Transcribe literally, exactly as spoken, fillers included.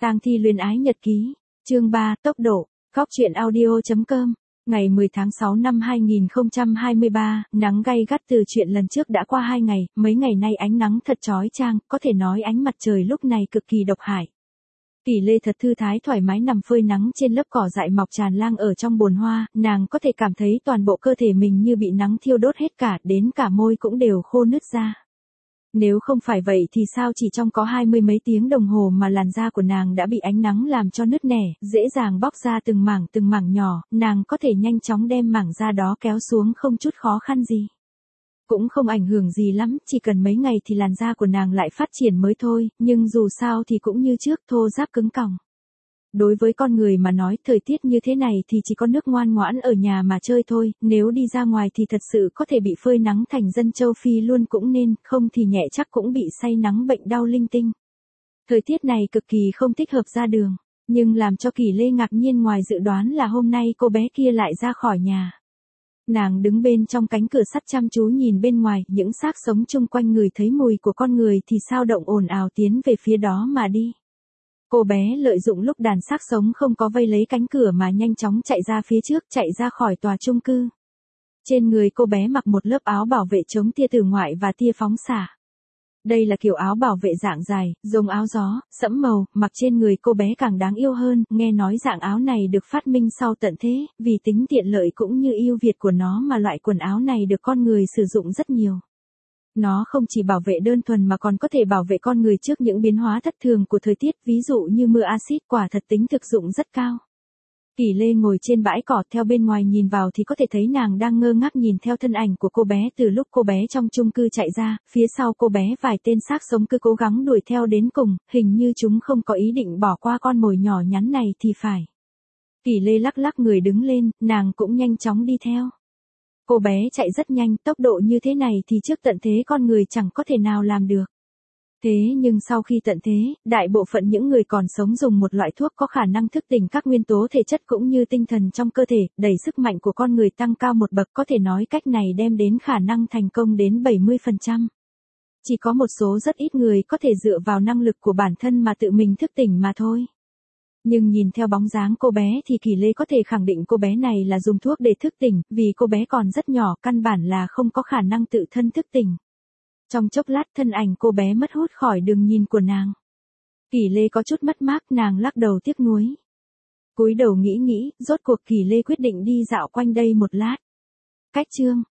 Tang Thi luyến ái nhật ký, chương ba, tốc độ, Cóc truyện audio chấm com. Ngày mười tháng sáu năm hai nghìn không trăm hai mươi ba, nắng gay gắt từ chuyện lần trước đã qua hai ngày, mấy ngày nay ánh nắng thật chói chang, có thể nói ánh mặt trời lúc này cực kỳ độc hại. Kỷ Lê thật thư thái thoải mái nằm phơi nắng trên lớp cỏ dại mọc tràn lan ở trong bồn hoa, nàng có thể cảm thấy toàn bộ cơ thể mình như bị nắng thiêu đốt hết cả, đến cả môi cũng đều khô nứt ra. Nếu không phải vậy thì sao chỉ trong có hai mươi mấy tiếng đồng hồ mà làn da của nàng đã bị ánh nắng làm cho nứt nẻ, dễ dàng bóc ra từng mảng từng mảng nhỏ, nàng có thể nhanh chóng đem mảng da đó kéo xuống không chút khó khăn gì. Cũng không ảnh hưởng gì lắm, chỉ cần mấy ngày thì làn da của nàng lại phát triển mới thôi, nhưng dù sao thì cũng như trước, thô ráp cứng còng. Đối với con người mà nói thời tiết như thế này thì chỉ có nước ngoan ngoãn ở nhà mà chơi thôi, nếu đi ra ngoài thì thật sự có thể bị phơi nắng thành dân châu Phi luôn cũng nên, không thì nhẹ chắc cũng bị say nắng bệnh đau linh tinh. Thời tiết này cực kỳ không thích hợp ra đường, nhưng làm cho Kỷ Lê ngạc nhiên ngoài dự đoán là hôm nay cô bé kia lại ra khỏi nhà. Nàng đứng bên trong cánh cửa sắt chăm chú nhìn bên ngoài, những xác sống chung quanh người thấy mùi của con người thì sao động ồn ào tiến về phía đó mà đi. Cô bé lợi dụng lúc đàn xác sống không có vây lấy cánh cửa mà nhanh chóng chạy ra phía trước, chạy ra khỏi tòa chung cư. Trên người cô bé mặc một lớp áo bảo vệ chống tia tử ngoại và tia phóng xạ. Đây là kiểu áo bảo vệ dạng dài, giống áo gió, sẫm màu, mặc trên người cô bé càng đáng yêu hơn, nghe nói dạng áo này được phát minh sau tận thế, vì tính tiện lợi cũng như ưu việt của nó mà loại quần áo này được con người sử dụng rất nhiều. Nó không chỉ bảo vệ đơn thuần mà còn có thể bảo vệ con người trước những biến hóa thất thường của thời tiết, ví dụ như mưa axit, quả thật tính thực dụng rất cao. Kỷ Lê ngồi trên bãi cỏ, theo bên ngoài nhìn vào thì có thể thấy nàng đang ngơ ngác nhìn theo thân ảnh của cô bé từ lúc cô bé trong chung cư chạy ra, phía sau cô bé vài tên xác sống cứ cố gắng đuổi theo đến cùng, hình như chúng không có ý định bỏ qua con mồi nhỏ nhắn này thì phải. Kỷ Lê lắc lắc người đứng lên, nàng cũng nhanh chóng đi theo. Cô bé chạy rất nhanh, tốc độ như thế này thì trước tận thế con người chẳng có thể nào làm được. Thế nhưng sau khi tận thế, đại bộ phận những người còn sống dùng một loại thuốc có khả năng thức tỉnh các nguyên tố thể chất cũng như tinh thần trong cơ thể, đẩy sức mạnh của con người tăng cao một bậc, có thể nói cách này đem đến khả năng thành công đến bảy mươi phần trăm. Chỉ có một số rất ít người có thể dựa vào năng lực của bản thân mà tự mình thức tỉnh mà thôi. Nhưng nhìn theo bóng dáng cô bé thì Kỷ Lê có thể khẳng định cô bé này là dùng thuốc để thức tỉnh, vì cô bé còn rất nhỏ, căn bản là không có khả năng tự thân thức tỉnh. Trong chốc lát thân ảnh cô bé mất hút khỏi đường nhìn của nàng. Kỷ Lê có chút mất mát, nàng lắc đầu tiếc nuối. Cúi đầu nghĩ nghĩ, rốt cuộc Kỷ Lê quyết định đi dạo quanh đây một lát. Cách chương,